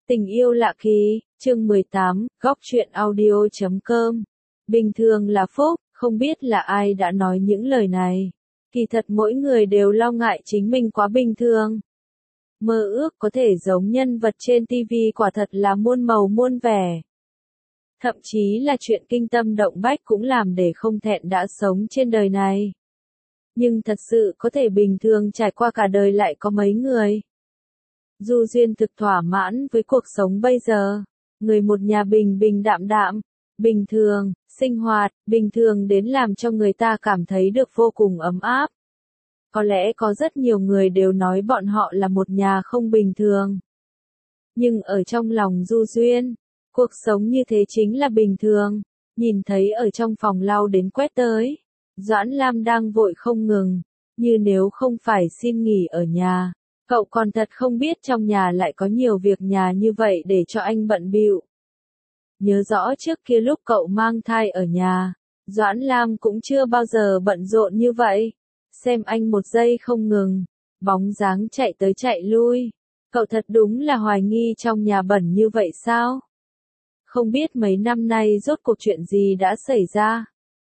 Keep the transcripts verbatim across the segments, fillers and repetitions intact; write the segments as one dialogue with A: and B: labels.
A: Tình yêu lạ kỳ, chương mười tám, góc truyện audio chấm com. Bình thường là phúc, không biết là ai đã nói những lời này. Kỳ thật mỗi người đều lo ngại chính mình quá bình thường. Mơ ước có thể giống nhân vật trên ti vi quả thật là muôn màu muôn vẻ. Thậm chí là chuyện kinh tâm động phách cũng làm để không thẹn đã sống trên đời này. Nhưng thật sự có thể bình thường trải qua cả đời lại có mấy người. Du Duyên thực thỏa mãn với cuộc sống bây giờ. Người một nhà bình bình đạm đạm, bình thường, sinh hoạt, bình thường đến làm cho người ta cảm thấy được vô cùng ấm áp. Có lẽ có rất nhiều người đều nói bọn họ là một nhà không bình thường. Nhưng ở trong lòng Du Duyên, cuộc sống như thế chính là bình thường. Nhìn thấy ở trong phòng lau đến quét tới, Doãn Lam đang vội không ngừng, như nếu không phải xin nghỉ ở nhà. Cậu còn thật không biết trong nhà lại có nhiều việc nhà như vậy để cho anh bận bịu. Nhớ rõ trước kia lúc cậu mang thai ở nhà, Doãn Lam cũng chưa bao giờ bận rộn như vậy. Xem anh một giây không ngừng, bóng dáng chạy tới chạy lui. Cậu thật đúng là hoài nghi trong nhà bẩn như vậy sao? Không biết mấy năm nay rốt cuộc chuyện gì đã xảy ra.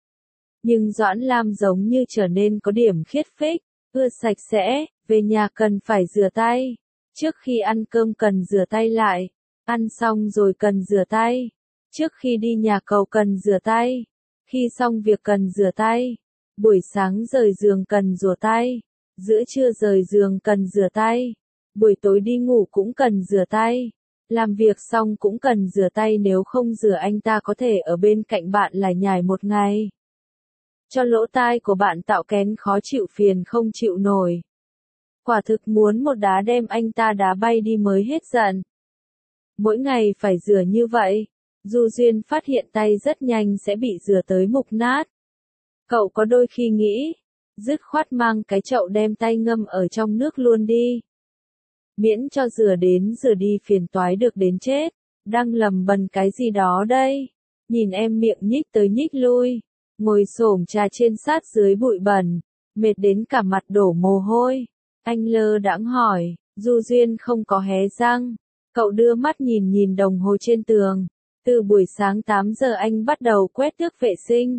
A: Nhưng Doãn Lam giống như trở nên có điểm khiết phích, ưa sạch sẽ. Về nhà cần phải rửa tay. Trước khi ăn cơm cần rửa tay lại. Ăn xong rồi cần rửa tay. Trước khi đi nhà cầu cần rửa tay. Khi xong việc cần rửa tay. Buổi sáng rời giường cần rửa tay. Giữa trưa rời giường cần rửa tay. Buổi tối đi ngủ cũng cần rửa tay. Làm việc xong cũng cần rửa tay, nếu không rửa anh ta có thể ở bên cạnh bạn lải nhải một ngày. Cho lỗ tai của bạn tạo kén khó chịu phiền không chịu nổi. Quả thực muốn một đá đem anh ta đá bay đi mới hết giận. Mỗi ngày phải rửa như vậy, Du Duyên phát hiện tay rất nhanh sẽ bị rửa tới mục nát. Cậu có đôi khi nghĩ, dứt khoát mang cái chậu đem tay ngâm ở trong nước luôn đi. Miễn cho rửa đến rửa đi phiền toái được đến chết. Đang lầm bầm cái gì đó đây? Nhìn em miệng nhích tới nhích lui, ngồi xổm trà trên sát dưới bụi bẩn, mệt đến cả mặt đổ mồ hôi. Anh lơ đãng hỏi, Du Duyên không có hé răng. Cậu đưa mắt nhìn nhìn đồng hồ trên tường. Từ buổi sáng tám giờ anh bắt đầu quét tước vệ sinh.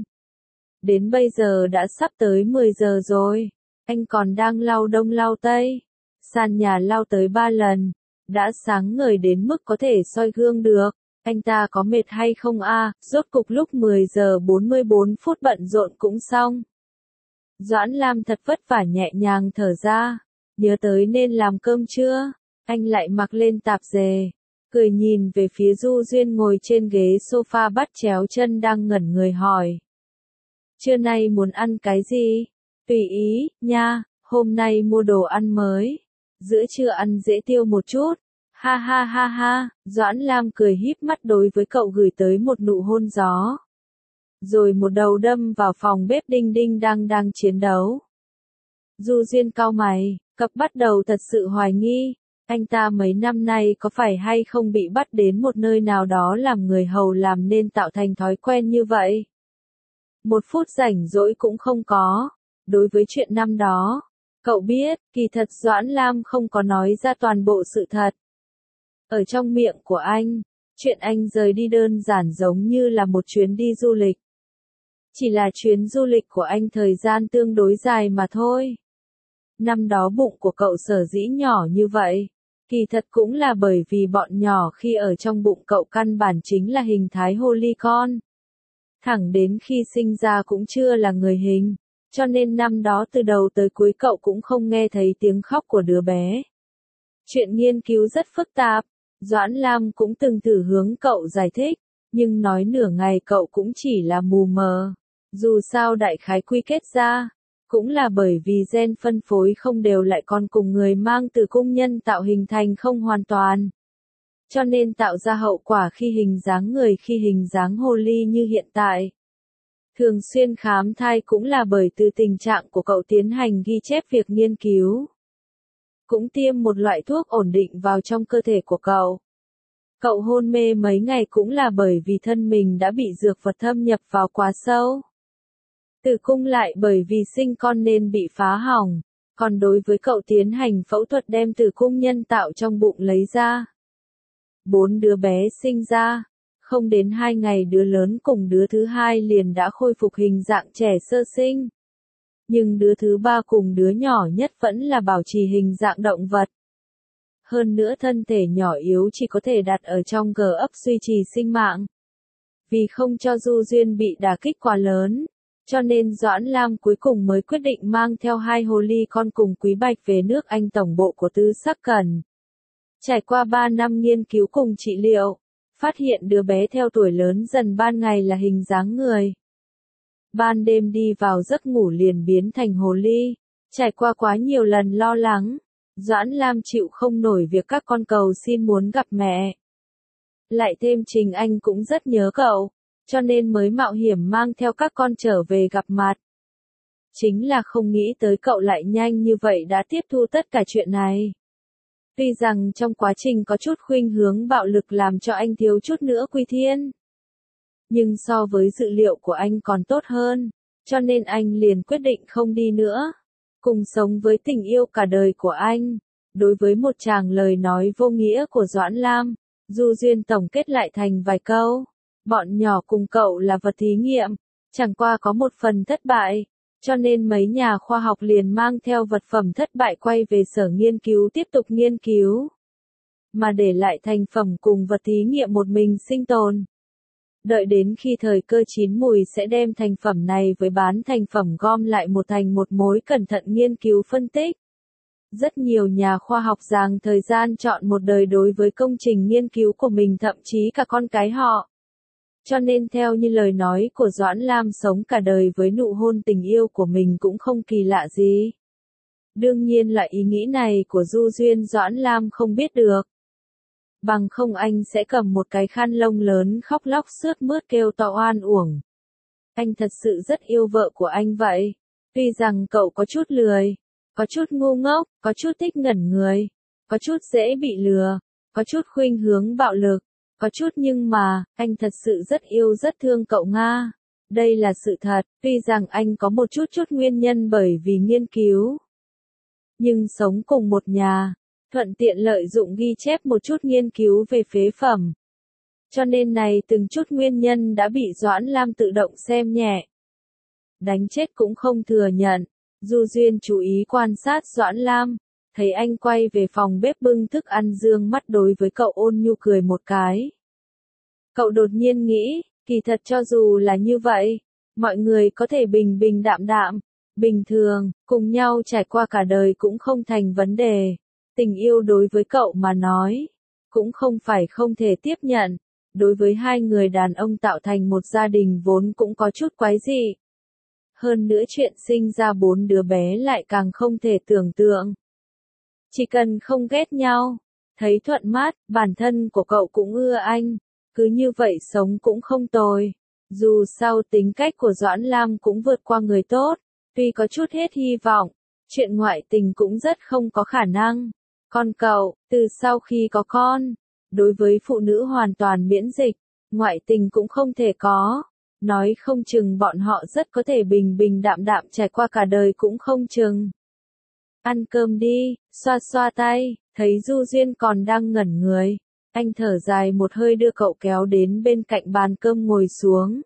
A: Đến bây giờ đã sắp tới mười giờ rồi. Anh còn đang lau đông lau tây. Sàn nhà lau tới ba lần. Đã sáng ngời đến mức có thể soi gương được. Anh ta có mệt hay không a? À? Rốt cục lúc mười giờ bốn mươi bốn phút bận rộn cũng xong. Doãn Lam thật vất vả nhẹ nhàng thở ra. Nhớ tới nên làm cơm chưa? Anh lại mặc lên tạp dề. Cười nhìn về phía Du Duyên ngồi trên ghế sofa bắt chéo chân đang ngẩn người hỏi. Trưa nay muốn ăn cái gì? Tùy ý, nha, hôm nay mua đồ ăn mới. Giữa trưa ăn dễ tiêu một chút. Ha ha ha ha, Doãn Lam cười híp mắt đối với cậu gửi tới một nụ hôn gió. Rồi một đầu đâm vào phòng bếp đinh đinh đang đang chiến đấu. Du Duyên cau mày, cặp bắt đầu thật sự hoài nghi, anh ta mấy năm nay có phải hay không bị bắt đến một nơi nào đó làm người hầu làm nên tạo thành thói quen như vậy. Một phút rảnh rỗi cũng không có. Đối với chuyện năm đó, cậu biết, kỳ thật Doãn Lam không có nói ra toàn bộ sự thật. Ở trong miệng của anh, chuyện anh rời đi đơn giản giống như là một chuyến đi du lịch. Chỉ là chuyến du lịch của anh thời gian tương đối dài mà thôi. Năm đó bụng của cậu sở dĩ nhỏ như vậy, kỳ thật cũng là bởi vì bọn nhỏ khi ở trong bụng cậu căn bản chính là hình thái hồ ly con. Thẳng đến khi sinh ra cũng chưa là người hình, cho nên năm đó từ đầu tới cuối cậu cũng không nghe thấy tiếng khóc của đứa bé. Chuyện nghiên cứu rất phức tạp, Doãn Lam cũng từng thử hướng cậu giải thích, nhưng nói nửa ngày cậu cũng chỉ là mù mờ. Dù sao đại khái quy kết ra, cũng là bởi vì gen phân phối không đều lại còn cùng người mang tử cung nhân tạo hình thành không hoàn toàn. Cho nên tạo ra hậu quả khi hình dáng người khi hình dáng hồ ly như hiện tại. Thường xuyên khám thai cũng là bởi từ tình trạng của cậu tiến hành ghi chép việc nghiên cứu. Cũng tiêm một loại thuốc ổn định vào trong cơ thể của cậu. Cậu hôn mê mấy ngày cũng là bởi vì thân mình đã bị dược vật thâm nhập vào quá sâu. Tử cung lại bởi vì sinh con nên bị phá hỏng, còn đối với cậu tiến hành phẫu thuật đem tử cung nhân tạo trong bụng lấy ra. Bốn đứa bé sinh ra, không đến hai ngày đứa lớn cùng đứa thứ hai liền đã khôi phục hình dạng trẻ sơ sinh. Nhưng đứa thứ ba cùng đứa nhỏ nhất vẫn là bảo trì hình dạng động vật. Hơn nữa thân thể nhỏ yếu chỉ có thể đặt ở trong gờ ấp duy trì sinh mạng. Vì không cho Du Duyên bị đả kích quá lớn, cho nên Doãn Lam cuối cùng mới quyết định mang theo hai hồ ly con cùng Quý Bạch về nước Anh tổng bộ của Tư Sắc Cẩn. Trải qua ba năm nghiên cứu cùng trị liệu, phát hiện đứa bé theo tuổi lớn dần ban ngày là hình dáng người. Ban đêm đi vào giấc ngủ liền biến thành hồ ly. Trải qua quá nhiều lần lo lắng, Doãn Lam chịu không nổi việc các con cầu xin muốn gặp mẹ. Lại thêm Trình Anh cũng rất nhớ cậu, cho nên mới mạo hiểm mang theo các con trở về gặp mặt. Chính là không nghĩ tới cậu lại nhanh như vậy đã tiếp thu tất cả chuyện này. Tuy rằng trong quá trình có chút khuynh hướng bạo lực làm cho anh thiếu chút nữa quy thiên. Nhưng so với dự liệu của anh còn tốt hơn, cho nên anh liền quyết định không đi nữa. Cùng sống với tình yêu cả đời của anh. Đối với một chàng lời nói vô nghĩa của Doãn Lam, Du Duyên tổng kết lại thành vài câu. Bọn nhỏ cùng cậu là vật thí nghiệm, chẳng qua có một phần thất bại, cho nên mấy nhà khoa học liền mang theo vật phẩm thất bại quay về sở nghiên cứu tiếp tục nghiên cứu. Mà để lại thành phẩm cùng vật thí nghiệm một mình sinh tồn. Đợi đến khi thời cơ chín mùi sẽ đem thành phẩm này với bán thành phẩm gom lại một thành một mối cẩn thận nghiên cứu phân tích. Rất nhiều nhà khoa học dành thời gian chọn một đời đối với công trình nghiên cứu của mình thậm chí cả con cái họ. Cho nên theo như lời nói của Doãn Lam sống cả đời với nụ hôn tình yêu của mình cũng không kỳ lạ gì. Đương nhiên là ý nghĩ này của Du Duyên Doãn Lam không biết được. Bằng không anh sẽ cầm một cái khăn lông lớn khóc lóc sướt mướt kêu to oan uổng. Anh thật sự rất yêu vợ của anh vậy. Tuy rằng cậu có chút lười, có chút ngu ngốc, có chút thích ngẩn người, có chút dễ bị lừa, có chút khuynh hướng bạo lực, có chút nhưng mà, anh thật sự rất yêu rất thương cậu Nga. Đây là sự thật, tuy rằng anh có một chút chút nguyên nhân bởi vì nghiên cứu. Nhưng sống cùng một nhà, thuận tiện lợi dụng ghi chép một chút nghiên cứu về phế phẩm. Cho nên này từng chút nguyên nhân đã bị Doãn Lam tự động xem nhẹ. Đánh chết cũng không thừa nhận. Du Duyên chú ý quan sát Doãn Lam, thấy anh quay về phòng bếp bưng thức ăn dương mắt đối với cậu ôn nhu cười một cái. Cậu đột nhiên nghĩ, kỳ thật cho dù là như vậy, mọi người có thể bình bình đạm đạm, bình thường, cùng nhau trải qua cả đời cũng không thành vấn đề. Tình yêu đối với cậu mà nói, cũng không phải không thể tiếp nhận. Đối với hai người đàn ông tạo thành một gia đình vốn cũng có chút quái dị. Hơn nữa chuyện sinh ra bốn đứa bé lại càng không thể tưởng tượng. Chỉ cần không ghét nhau, thấy thuận mắt, bản thân của cậu cũng ưa anh, cứ như vậy sống cũng không tồi. Dù sao tính cách của Doãn Lam cũng vượt qua người tốt, tuy có chút hết hy vọng, chuyện ngoại tình cũng rất không có khả năng. Còn cậu, từ sau khi có con, đối với phụ nữ hoàn toàn miễn dịch, ngoại tình cũng không thể có. Nói không chừng bọn họ rất có thể bình bình đạm đạm trải qua cả đời cũng không chừng. Ăn cơm đi, xoa xoa tay, thấy Du Duyên còn đang ngẩn người. Anh thở dài một hơi đưa cậu kéo đến bên cạnh bàn cơm ngồi xuống.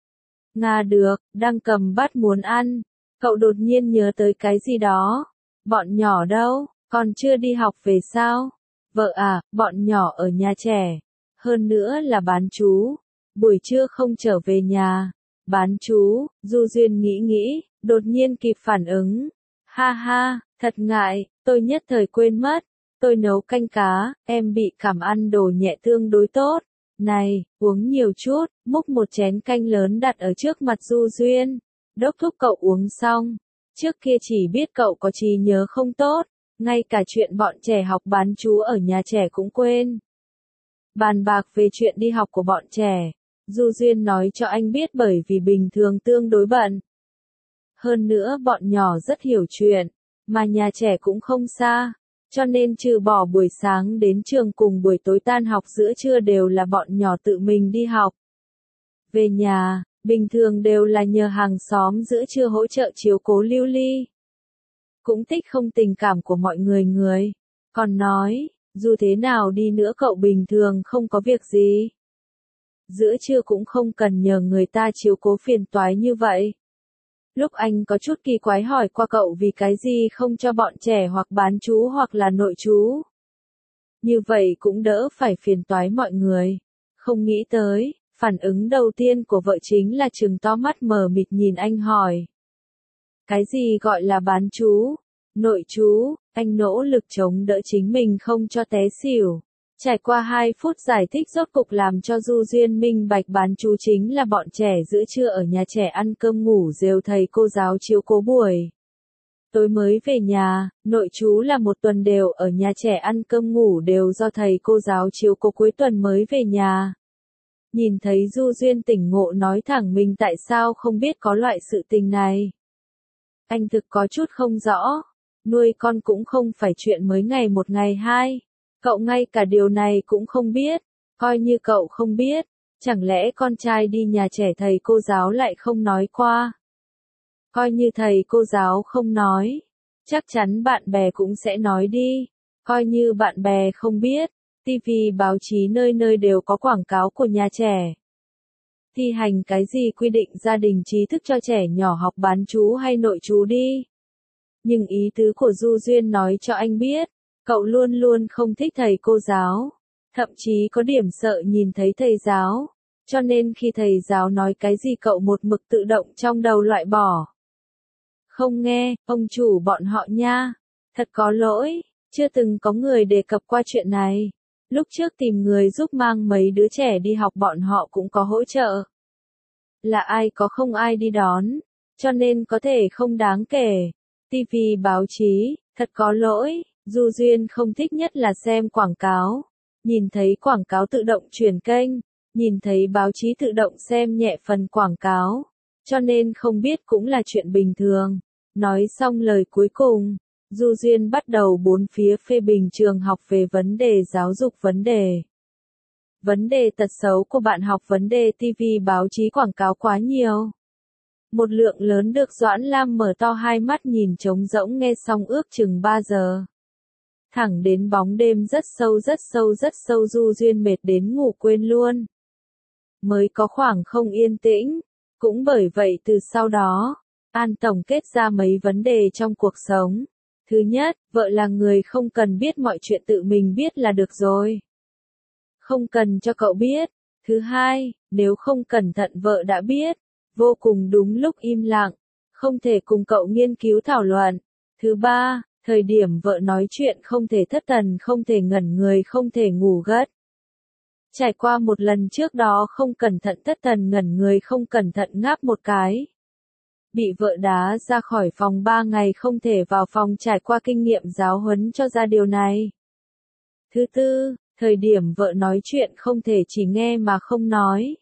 A: Nga được, đang cầm bát muốn ăn. Cậu đột nhiên nhớ tới cái gì đó. Bọn nhỏ đâu, còn chưa đi học về sao? Vợ à, bọn nhỏ ở nhà trẻ. Hơn nữa là bán chú. Buổi trưa không trở về nhà. Bán chú, Du Duyên nghĩ nghĩ, đột nhiên kịp phản ứng. Ha ha, thật ngại, tôi nhất thời quên mất. Tôi nấu canh cá, em bị cảm ăn đồ nhẹ tương đối tốt. Này, uống nhiều chút, múc một chén canh lớn đặt ở trước mặt Du Duyên. Đốc thúc cậu uống xong. Trước kia chỉ biết cậu có trí nhớ không tốt, ngay cả chuyện bọn trẻ học bán chú ở nhà trẻ cũng quên. Bàn bạc về chuyện đi học của bọn trẻ. Du Duyên nói cho anh biết bởi vì bình thường tương đối bận. Hơn nữa bọn nhỏ rất hiểu chuyện, mà nhà trẻ cũng không xa, cho nên trừ bỏ buổi sáng đến trường cùng buổi tối tan học giữa trưa đều là bọn nhỏ tự mình đi học. Về nhà, bình thường đều là nhờ hàng xóm giữa trưa hỗ trợ chiếu cố Lưu Ly. Cũng thích không tình cảm của mọi người người. Còn nói, Dù thế nào đi nữa cậu bình thường không có việc gì. Giữa trưa cũng không cần nhờ người ta chiếu cố phiền toái như vậy. Lúc anh có chút kỳ quái hỏi qua cậu vì cái gì không cho bọn trẻ hoặc bán chú hoặc là nội chú. Như vậy cũng đỡ phải phiền toái mọi người. Không nghĩ tới, phản ứng đầu tiên của vợ chính là trừng to mắt mờ mịt nhìn anh hỏi. Cái gì gọi là bán chú? Nội chú, anh nỗ lực chống đỡ chính mình không cho té xỉu. Trải qua hai phút giải thích rốt cục làm cho Du Duyên minh bạch bán chú chính là bọn trẻ giữa trưa ở nhà trẻ ăn cơm ngủ rêu thầy cô giáo chiếu cố buổi. Tối mới về nhà, nội chú là một tuần đều ở nhà trẻ ăn cơm ngủ đều do thầy cô giáo chiếu cố cuối tuần mới về nhà. Nhìn thấy Du Duyên tỉnh ngộ nói thẳng mình tại sao không biết có loại sự tình này. Anh thực có chút không rõ, nuôi con cũng không phải chuyện mới ngày một ngày hai. Cậu ngay cả điều này cũng không biết, coi như cậu không biết, chẳng lẽ con trai đi nhà trẻ thầy cô giáo lại không nói qua. Coi như thầy cô giáo không nói, chắc chắn bạn bè cũng sẽ nói đi, coi như bạn bè không biết, ti vi báo chí nơi nơi đều có quảng cáo của nhà trẻ. Thi hành cái gì quy định gia đình trí thức cho trẻ nhỏ học bán chú hay nội chú đi. Nhưng ý tứ của Du Duyên nói cho anh biết, cậu luôn luôn không thích thầy cô giáo, thậm chí có điểm sợ nhìn thấy thầy giáo, cho nên khi thầy giáo nói cái gì cậu một mực tự động trong đầu loại bỏ. Không nghe, ông chủ bọn họ nha, thật có lỗi, chưa từng có người đề cập qua chuyện này. Lúc trước tìm người giúp mang mấy đứa trẻ đi học bọn họ cũng có hỗ trợ. Là ai có không ai đi đón, cho nên có thể không đáng kể. ti vi báo chí, thật có lỗi, Du Duyên không thích nhất là xem quảng cáo. Nhìn thấy quảng cáo tự động chuyển kênh, nhìn thấy báo chí tự động xem nhẹ phần quảng cáo, cho nên không biết cũng là chuyện bình thường. Nói xong lời cuối cùng, Du Duyên bắt đầu bốn phía phê bình trường học về vấn đề giáo dục vấn đề. Vấn đề tật xấu của bạn học vấn đề ti vi báo chí quảng cáo quá nhiều. Một lượng lớn được Doãn Lam mở to hai mắt nhìn trống rỗng nghe xong ước chừng ba giờ. Thẳng đến bóng đêm rất sâu rất sâu rất sâu Du Duyên mệt đến ngủ quên luôn. Mới có khoảng không yên tĩnh, cũng bởi vậy từ sau đó, An tổng kết ra mấy vấn đề trong cuộc sống. Thứ nhất, vợ là người không cần biết mọi chuyện tự mình biết là được rồi. Không cần cho cậu biết. Thứ hai, nếu không cẩn thận vợ đã biết, vô cùng đúng lúc im lặng, không thể cùng cậu nghiên cứu thảo luận. Thứ ba, thời điểm vợ nói chuyện không thể thất thần, không thể ngẩn người, không thể ngủ gật. Trải qua một lần trước đó không cẩn thận thất thần ngẩn người, không cẩn thận ngáp một cái. Bị vợ đá ra khỏi phòng ba ngày không thể vào phòng, trải qua kinh nghiệm giáo huấn cho ra điều này. Thứ tư, thời điểm vợ nói chuyện không thể chỉ nghe mà không nói.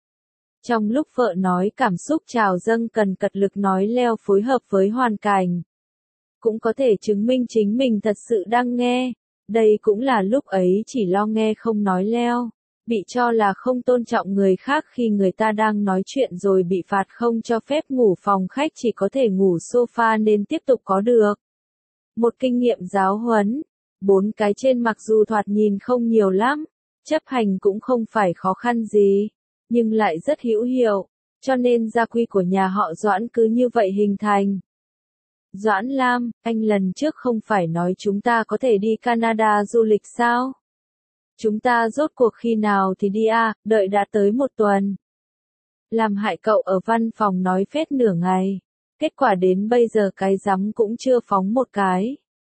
A: Trong lúc vợ nói cảm xúc trào dâng cần cật lực nói leo phối hợp với hoàn cảnh. Cũng có thể chứng minh chính mình thật sự đang nghe. Đây cũng là lúc ấy chỉ lo nghe không nói leo. Bị cho là không tôn trọng người khác khi người ta đang nói chuyện rồi bị phạt không cho phép ngủ phòng khách, chỉ có thể ngủ sofa nên tiếp tục có được một kinh nghiệm giáo huấn. Bốn cái trên mặc dù thoạt nhìn không nhiều lắm, chấp hành cũng không phải khó khăn gì, nhưng lại rất hữu hiệu, cho nên gia quy của nhà họ Doãn cứ như vậy hình thành. Doãn Lam, anh lần trước không phải nói chúng ta có thể đi Canada du lịch sao? Chúng ta rốt cuộc khi nào thì đi à, đợi đã tới một tuần. Làm hại cậu ở văn phòng nói phết nửa ngày, kết quả đến bây giờ cái rắm cũng chưa phóng một cái.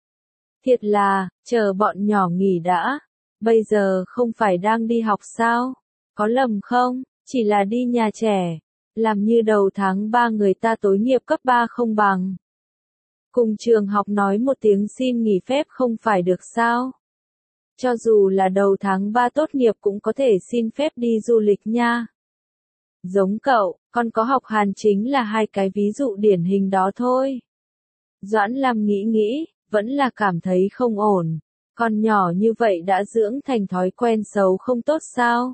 A: Thiệt là, chờ bọn nhỏ nghỉ đã, bây giờ không phải đang đi học sao? Có lầm không, chỉ là đi nhà trẻ, làm như đầu tháng ba người ta tối nghiệp cấp ba không bằng. Cùng trường học nói một tiếng xin nghỉ phép không phải được sao? Cho dù là đầu tháng ba tốt nghiệp cũng có thể xin phép đi du lịch nha. Giống cậu, con có học Hàn chính là hai cái ví dụ điển hình đó thôi. Doãn Lam nghĩ nghĩ, vẫn là cảm thấy không ổn. Con nhỏ như vậy đã dưỡng thành thói quen xấu không tốt sao?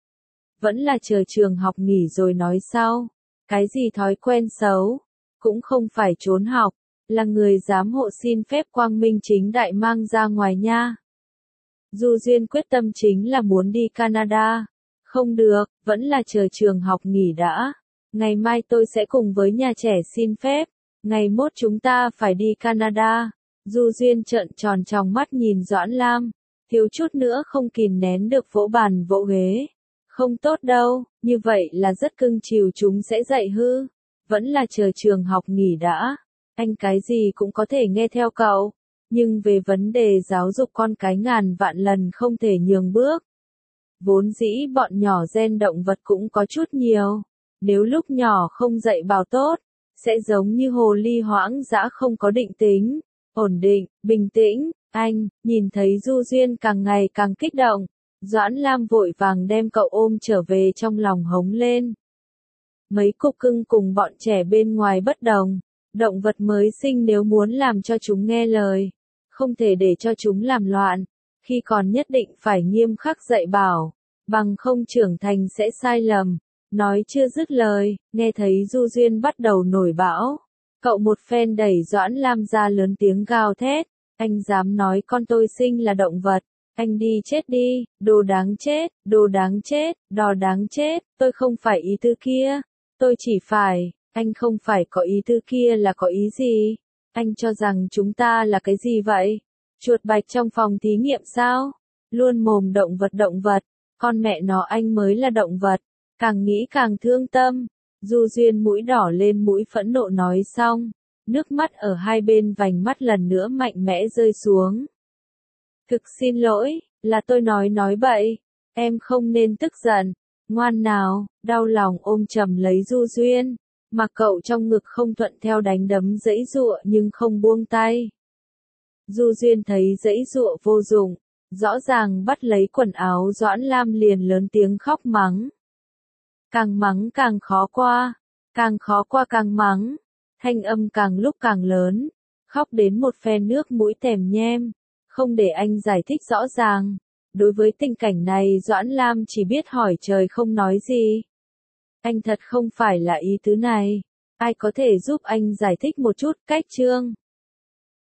A: Vẫn là chờ trường học nghỉ rồi nói sau. Cái gì thói quen xấu? Cũng không phải trốn học, là người giám hộ xin phép quang minh chính đại mang ra ngoài nha. Du Duyên quyết tâm chính là muốn đi Canada. Không được, vẫn là chờ trường học nghỉ đã. Ngày mai tôi sẽ cùng với nhà trẻ xin phép. Ngày mốt chúng ta phải đi Canada. Du Duyên trợn tròn tròng mắt nhìn Doãn Lam. Thiếu chút nữa không kìm nén được vỗ bàn vỗ ghế. Không tốt đâu, như vậy là rất cưng chiều chúng sẽ dạy hư. Vẫn là chờ trường học nghỉ đã. Anh cái gì cũng có thể nghe theo cậu. Nhưng về vấn đề giáo dục con cái ngàn vạn lần không thể nhường bước. Vốn dĩ bọn nhỏ gen động vật cũng có chút nhiều. Nếu lúc nhỏ không dạy bảo tốt, sẽ giống như hồ ly hoãng dã không có định tính, ổn định, bình tĩnh. Anh, nhìn thấy Du Duyên càng ngày càng kích động. Doãn Lam vội vàng đem cậu ôm trở về trong lòng hống lên. Mấy cục cưng cùng bọn trẻ bên ngoài bất đồng. Động vật mới sinh nếu muốn làm cho chúng nghe lời, không thể để cho chúng làm loạn. Khi còn nhất định phải nghiêm khắc dạy bảo, bằng không trưởng thành sẽ sai lầm. Nói chưa dứt lời, nghe thấy Du Duyên bắt đầu nổi bão. Cậu một phen đẩy Doãn Lam ra lớn tiếng gào thét. Anh dám nói con tôi sinh là động vật. Anh đi chết đi, đồ đáng chết, đồ đáng chết, đò đáng chết. Tôi không phải ý tư kia. Tôi chỉ phải, anh không phải có ý tư kia là có ý gì? Anh cho rằng chúng ta là cái gì vậy? Chuột bạch trong phòng thí nghiệm sao? Luôn mồm động vật động vật. Con mẹ nó anh mới là động vật. Càng nghĩ càng thương tâm. Du Duyên mũi đỏ lên mũi phẫn nộ nói xong. Nước mắt ở hai bên vành mắt lần nữa mạnh mẽ rơi xuống. Thực xin lỗi, là tôi nói nói bậy. Em không nên tức giận. Ngoan nào, đau lòng ôm chầm lấy Du Duyên. Mà cậu trong ngực không thuận theo đánh đấm giãy giụa nhưng không buông tay. Du Duyên thấy giãy giụa vô dụng. Rõ ràng bắt lấy quần áo Doãn Lam liền lớn tiếng khóc mắng. Càng mắng càng khó qua. Càng khó qua càng mắng. Thanh âm càng lúc càng lớn. Khóc đến một phen nước mũi tèm nhem. Không để anh giải thích rõ ràng. Đối với tình cảnh này Doãn Lam chỉ biết hỏi trời không nói gì. Anh thật không phải là ý tứ này. Ai có thể giúp anh giải thích một chút cách chương.